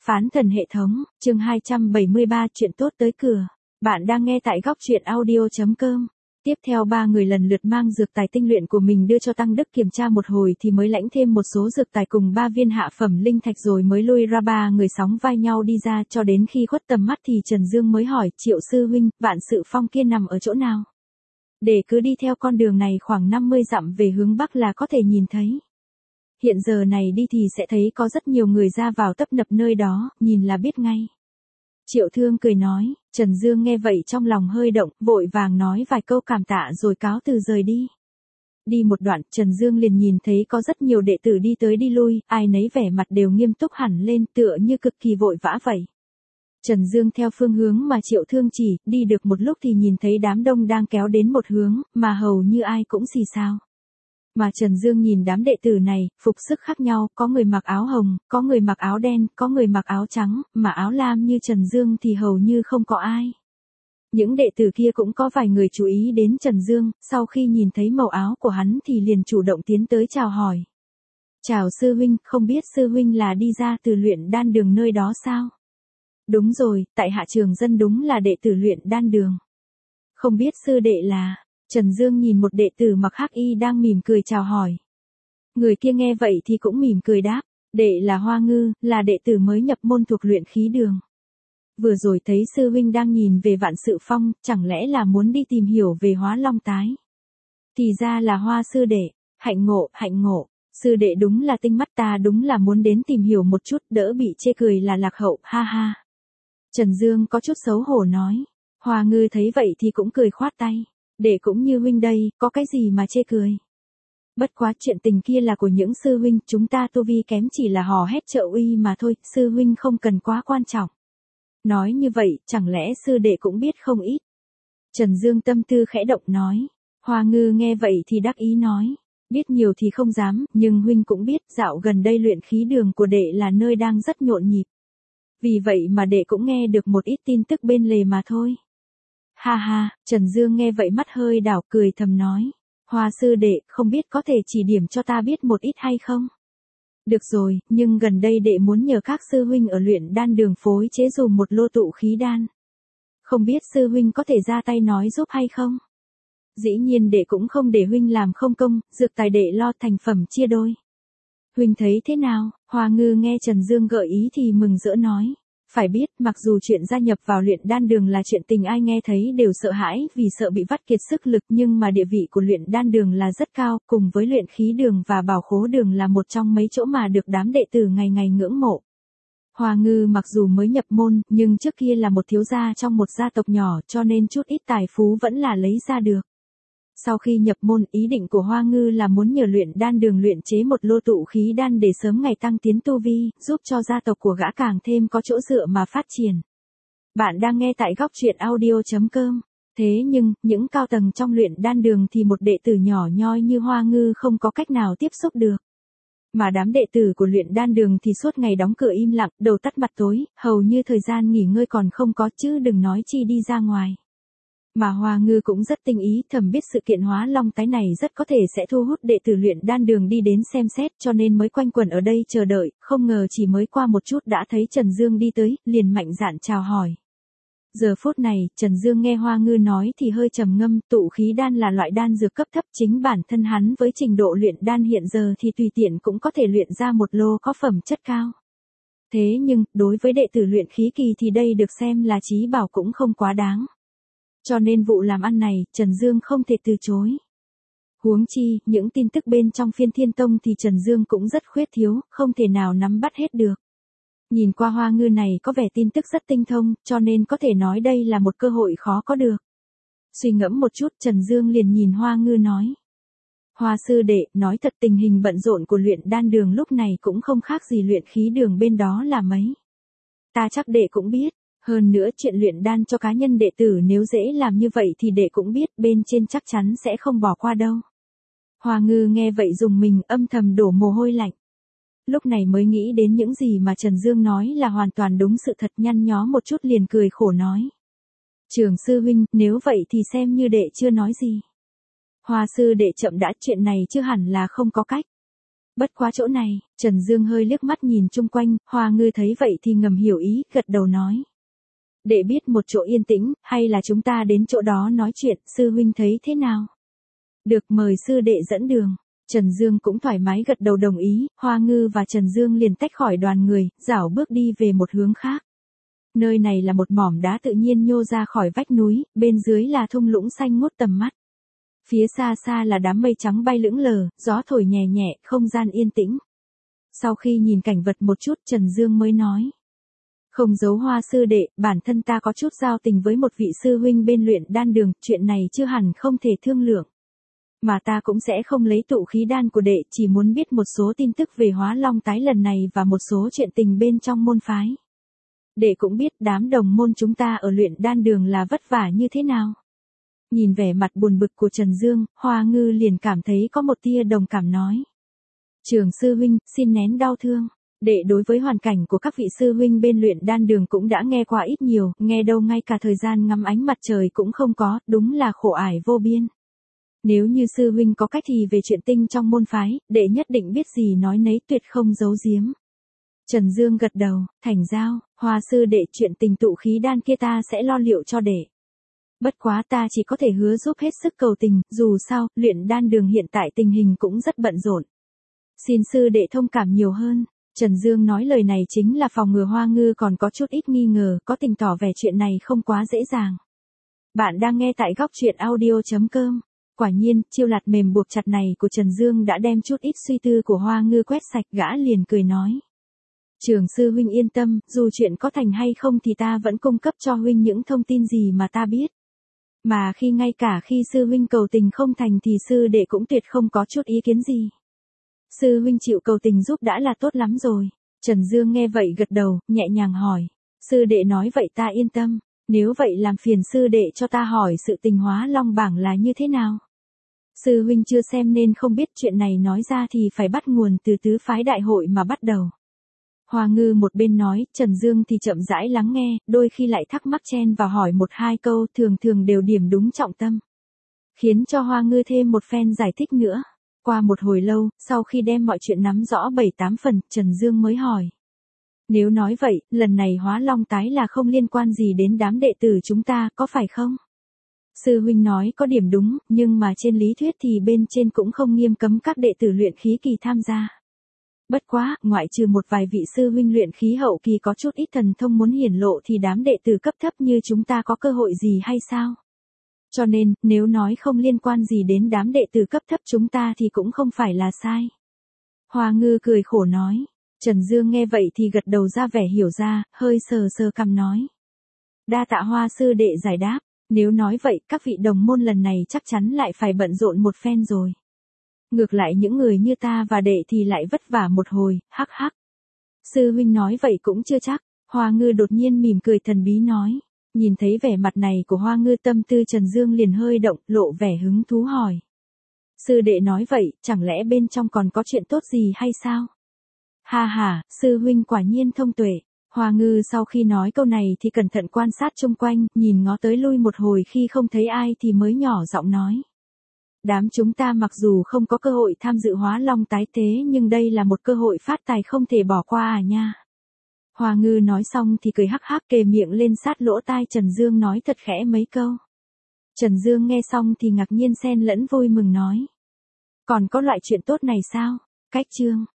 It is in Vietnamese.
Phán thần hệ thống, chương 273 chuyện tốt tới cửa. Bạn đang nghe tại góc truyện audio.com. Tiếp theo ba người lần lượt mang dược tài tinh luyện của mình đưa cho Tăng Đức kiểm tra một hồi thì mới lãnh thêm một số dược tài cùng 3 viên hạ phẩm linh thạch rồi mới lui ra. Ba người sóng vai nhau đi ra cho đến khi khuất tầm mắt thì Trần Dương mới hỏi Triệu sư huynh, Vạn Sự Phong kia nằm ở chỗ nào? Để cứ đi theo con đường này khoảng 50 dặm về hướng Bắc là có thể nhìn thấy. Hiện giờ này đi thì sẽ thấy có rất nhiều người ra vào tấp nập nơi đó, nhìn là biết ngay. Triệu Thương cười nói, Trần Dương nghe vậy trong lòng hơi động, vội vàng nói vài câu cảm tạ rồi cáo từ rời đi. Đi một đoạn, Trần Dương liền nhìn thấy có rất nhiều đệ tử đi tới đi lui, ai nấy vẻ mặt đều nghiêm túc hẳn lên tựa như cực kỳ vội vã vậy. Trần Dương theo phương hướng mà Triệu Thương chỉ, đi được một lúc thì nhìn thấy đám đông đang kéo đến một hướng, mà hầu như ai cũng xì xào. Mà Trần Dương nhìn đám đệ tử này, phục sức khác nhau, có người mặc áo hồng, có người mặc áo đen, có người mặc áo trắng, mà áo lam như Trần Dương thì hầu như không có ai. Những đệ tử kia cũng có vài người chú ý đến Trần Dương, sau khi nhìn thấy màu áo của hắn thì liền chủ động tiến tới chào hỏi. Chào sư huynh, không biết sư huynh là đi ra từ luyện đan đường nơi đó sao? Đúng rồi, tại hạ Trường Dân đúng là đệ tử luyện đan đường. Không biết sư đệ là... Trần Dương nhìn một đệ tử mặc hắc y đang mỉm cười chào hỏi. Người kia nghe vậy thì cũng mỉm cười đáp, đệ là Hoa Ngư, là đệ tử mới nhập môn thuộc luyện khí đường. Vừa rồi thấy sư huynh đang nhìn về Vạn Sự Phong, chẳng lẽ là muốn đi tìm hiểu về Hóa Long Tái? Thì ra là Hoa sư đệ, hạnh ngộ, sư đệ đúng là tinh mắt, ta đúng là muốn đến tìm hiểu một chút, đỡ bị chê cười là lạc hậu, ha ha. Trần Dương có chút xấu hổ nói, Hoa Ngư thấy vậy thì cũng cười khoát tay. Đệ cũng như huynh đây, có cái gì mà chê cười. Bất quá chuyện tình kia là của những sư huynh, chúng ta tu vi kém chỉ là hò hét trợ uy mà thôi, sư huynh không cần quá quan trọng. Nói như vậy, chẳng lẽ sư đệ cũng biết không ít. Trần Dương tâm tư khẽ động nói. Hoa Ngư nghe vậy thì đắc ý nói. Biết nhiều thì không dám, nhưng huynh cũng biết dạo gần đây luyện khí đường của đệ là nơi đang rất nhộn nhịp. Vì vậy mà đệ cũng nghe được một ít tin tức bên lề mà thôi. Ha ha, Trần Dương nghe vậy mắt hơi đảo cười thầm nói. Hoa sư đệ, không biết có thể chỉ điểm cho ta biết một ít hay không? Được rồi, nhưng gần đây đệ muốn nhờ các sư huynh ở luyện đan đường phối chế dùm một lô tụ khí đan. Không biết sư huynh có thể ra tay nói giúp hay không? Dĩ nhiên đệ cũng không để huynh làm không công, dược tài đệ lo thành phẩm chia đôi. Huynh thấy thế nào? Hoa Ngư nghe Trần Dương gợi ý thì mừng rỡ nói. Phải biết, mặc dù chuyện gia nhập vào luyện đan đường là chuyện tình ai nghe thấy đều sợ hãi vì sợ bị vắt kiệt sức lực, nhưng mà địa vị của luyện đan đường là rất cao, cùng với luyện khí đường và bảo khố đường là một trong mấy chỗ mà được đám đệ tử ngày ngày ngưỡng mộ. Hoa Ngư mặc dù mới nhập môn, nhưng trước kia là một thiếu gia trong một gia tộc nhỏ cho nên chút ít tài phú vẫn là lấy ra được. Sau khi nhập môn, ý định của Hoa Ngư là muốn nhờ luyện đan đường luyện chế một lô tụ khí đan để sớm ngày tăng tiến tu vi, giúp cho gia tộc của gã càng thêm có chỗ dựa mà phát triển. Bạn đang nghe tại góc truyện audio.com. Thế nhưng, những cao tầng trong luyện đan đường thì một đệ tử nhỏ nhoi như Hoa Ngư không có cách nào tiếp xúc được. Mà đám đệ tử của luyện đan đường thì suốt ngày đóng cửa im lặng, đầu tắt mặt tối, hầu như thời gian nghỉ ngơi còn không có chứ đừng nói chi đi ra ngoài. Mà Hoa Ngư cũng rất tinh ý, thầm biết sự kiện Hóa Long Tái này rất có thể sẽ thu hút đệ tử luyện đan đường đi đến xem xét cho nên mới quanh quẩn ở đây chờ đợi, không ngờ chỉ mới qua một chút đã thấy Trần Dương đi tới, liền mạnh dạn chào hỏi. Giờ phút này, Trần Dương nghe Hoa Ngư nói thì hơi trầm ngâm, tụ khí đan là loại đan dược cấp thấp, chính bản thân hắn với trình độ luyện đan hiện giờ thì tùy tiện cũng có thể luyện ra một lô có phẩm chất cao. Thế nhưng, đối với đệ tử luyện khí kỳ thì đây được xem là chí bảo cũng không quá đáng. Cho nên vụ làm ăn này, Trần Dương không thể từ chối. Huống chi, những tin tức bên trong Phiên Thiên Tông thì Trần Dương cũng rất khuyết thiếu, không thể nào nắm bắt hết được. Nhìn qua Hoa Ngư này có vẻ tin tức rất tinh thông, cho nên có thể nói đây là một cơ hội khó có được. Suy ngẫm một chút, Trần Dương liền nhìn Hoa Ngư nói. Hoa sư đệ, nói thật tình hình bận rộn của luyện đan đường lúc này cũng không khác gì luyện khí đường bên đó là mấy. Ta chắc đệ cũng biết. Hơn nữa chuyện luyện đan cho cá nhân đệ tử nếu dễ làm như vậy thì đệ cũng biết bên trên chắc chắn sẽ không bỏ qua đâu. Hoa Ngư nghe vậy dùng mình âm thầm đổ mồ hôi lạnh. Lúc này mới nghĩ đến những gì mà Trần Dương nói là hoàn toàn đúng sự thật, nhăn nhó một chút liền cười khổ nói. Trường sư huynh, nếu vậy thì xem như đệ chưa nói gì. Hoa sư đệ chậm đã, chuyện này chưa hẳn là không có cách. Bất quá chỗ này, Trần Dương hơi liếc mắt nhìn chung quanh, Hoa Ngư thấy vậy thì ngầm hiểu ý, gật đầu nói. Đệ biết một chỗ yên tĩnh, hay là chúng ta đến chỗ đó nói chuyện, sư huynh thấy thế nào? Được, mời sư đệ dẫn đường. Trần Dương cũng thoải mái gật đầu đồng ý, Hoa Ngư và Trần Dương liền tách khỏi đoàn người, rảo bước đi về một hướng khác. Nơi này là một mỏm đá tự nhiên nhô ra khỏi vách núi, bên dưới là thung lũng xanh ngút tầm mắt. Phía xa xa là đám mây trắng bay lững lờ, gió thổi nhẹ nhẹ, không gian yên tĩnh. Sau khi nhìn cảnh vật một chút, Trần Dương mới nói. Không giấu Hoa sư đệ, bản thân ta có chút giao tình với một vị sư huynh bên luyện đan đường, chuyện này chưa hẳn không thể thương lượng. Mà ta cũng sẽ không lấy tụ khí đan của đệ, chỉ muốn biết một số tin tức về Hóa Long tái lần này và một số chuyện tình bên trong môn phái. Đệ cũng biết đám đồng môn chúng ta ở luyện đan đường là vất vả như thế nào. Nhìn vẻ mặt buồn bực của Trần Dương, Hoa Ngư liền cảm thấy có một tia đồng cảm nói. Trường sư huynh, xin nén đau thương. Đệ đối với hoàn cảnh của các vị sư huynh bên luyện đan đường cũng đã nghe qua ít nhiều, nghe đâu ngay cả thời gian ngắm ánh mặt trời cũng không có, đúng là khổ ải vô biên. Nếu như sư huynh có cách thì về chuyện tinh trong môn phái, đệ nhất định biết gì nói nấy, tuyệt không giấu giếm. Trần Dương gật đầu, thành giao, Hoa sư đệ, chuyện tình tụ khí đan kia ta sẽ lo liệu cho đệ. Bất quá ta chỉ có thể hứa giúp hết sức cầu tình, dù sao, luyện đan đường hiện tại tình hình cũng rất bận rộn. Xin sư đệ thông cảm nhiều hơn. Trần Dương nói lời này chính là phòng ngừa Hoa Ngư còn có chút ít nghi ngờ, có tình tỏ vẻ chuyện này không quá dễ dàng. Bạn đang nghe tại góc truyện audio.com. Quả nhiên, chiêu lạt mềm buộc chặt này của Trần Dương đã đem chút ít suy tư của Hoa Ngư quét sạch, gã liền cười nói. Trường sư huynh yên tâm, dù chuyện có thành hay không thì ta vẫn cung cấp cho huynh những thông tin gì mà ta biết. Mà khi ngay cả khi sư huynh cầu tình không thành thì sư đệ cũng tuyệt không có chút ý kiến gì. Sư huynh chịu cầu tình giúp đã là tốt lắm rồi. Trần Dương nghe vậy gật đầu, nhẹ nhàng hỏi. Sư đệ nói vậy ta yên tâm. Nếu vậy làm phiền sư đệ cho ta hỏi sự tình Hóa Long bảng là như thế nào? Sư huynh chưa xem nên không biết, chuyện này nói ra thì phải bắt nguồn từ tứ phái đại hội mà bắt đầu. Hoa Ngư một bên nói, Trần Dương thì chậm rãi lắng nghe, đôi khi lại thắc mắc chen vào hỏi một hai câu, thường thường đều điểm đúng trọng tâm. Khiến cho Hoa Ngư thêm một phen giải thích nữa. Qua một hồi lâu, sau khi đem mọi chuyện nắm rõ 7-8 phần, Trần Dương mới hỏi. Nếu nói vậy, lần này Hóa Long tái là không liên quan gì đến đám đệ tử chúng ta, có phải không? Sư huynh nói có điểm đúng, nhưng mà trên lý thuyết thì bên trên cũng không nghiêm cấm các đệ tử luyện khí kỳ tham gia. Bất quá, ngoại trừ một vài vị sư huynh luyện khí hậu kỳ có chút ít thần thông muốn hiển lộ thì đám đệ tử cấp thấp như chúng ta có cơ hội gì hay sao? Cho nên, nếu nói không liên quan gì đến đám đệ tử cấp thấp chúng ta thì cũng không phải là sai. Hoa Ngư cười khổ nói. Trần Dương nghe vậy thì gật đầu ra vẻ hiểu ra, hơi sờ sờ cằm nói. Đa tạ Hoa sư đệ giải đáp, nếu nói vậy các vị đồng môn lần này chắc chắn lại phải bận rộn một phen rồi. Ngược lại những người như ta và đệ thì lại vất vả một hồi, hắc hắc. Sư huynh nói vậy cũng chưa chắc. Hoa Ngư đột nhiên mỉm cười thần bí nói. Nhìn thấy vẻ mặt này của Hoa Ngư, tâm tư Trần Dương liền hơi động, lộ vẻ hứng thú hỏi. Sư đệ nói vậy, chẳng lẽ bên trong còn có chuyện tốt gì hay sao? Ha ha, sư huynh quả nhiên thông tuệ. Hoa Ngư sau khi nói câu này thì cẩn thận quan sát chung quanh, nhìn ngó tới lui một hồi, khi không thấy ai thì mới nhỏ giọng nói. Đám chúng ta mặc dù không có cơ hội tham dự Hóa Long tái tế nhưng đây là một cơ hội phát tài không thể bỏ qua à nha. Hoa Ngư nói xong thì cười hắc hắc, kề miệng lên sát lỗ tai Trần Dương nói thật khẽ mấy câu. Trần Dương nghe xong thì ngạc nhiên xen lẫn vui mừng nói. Còn có loại chuyện tốt này sao? Cách chương.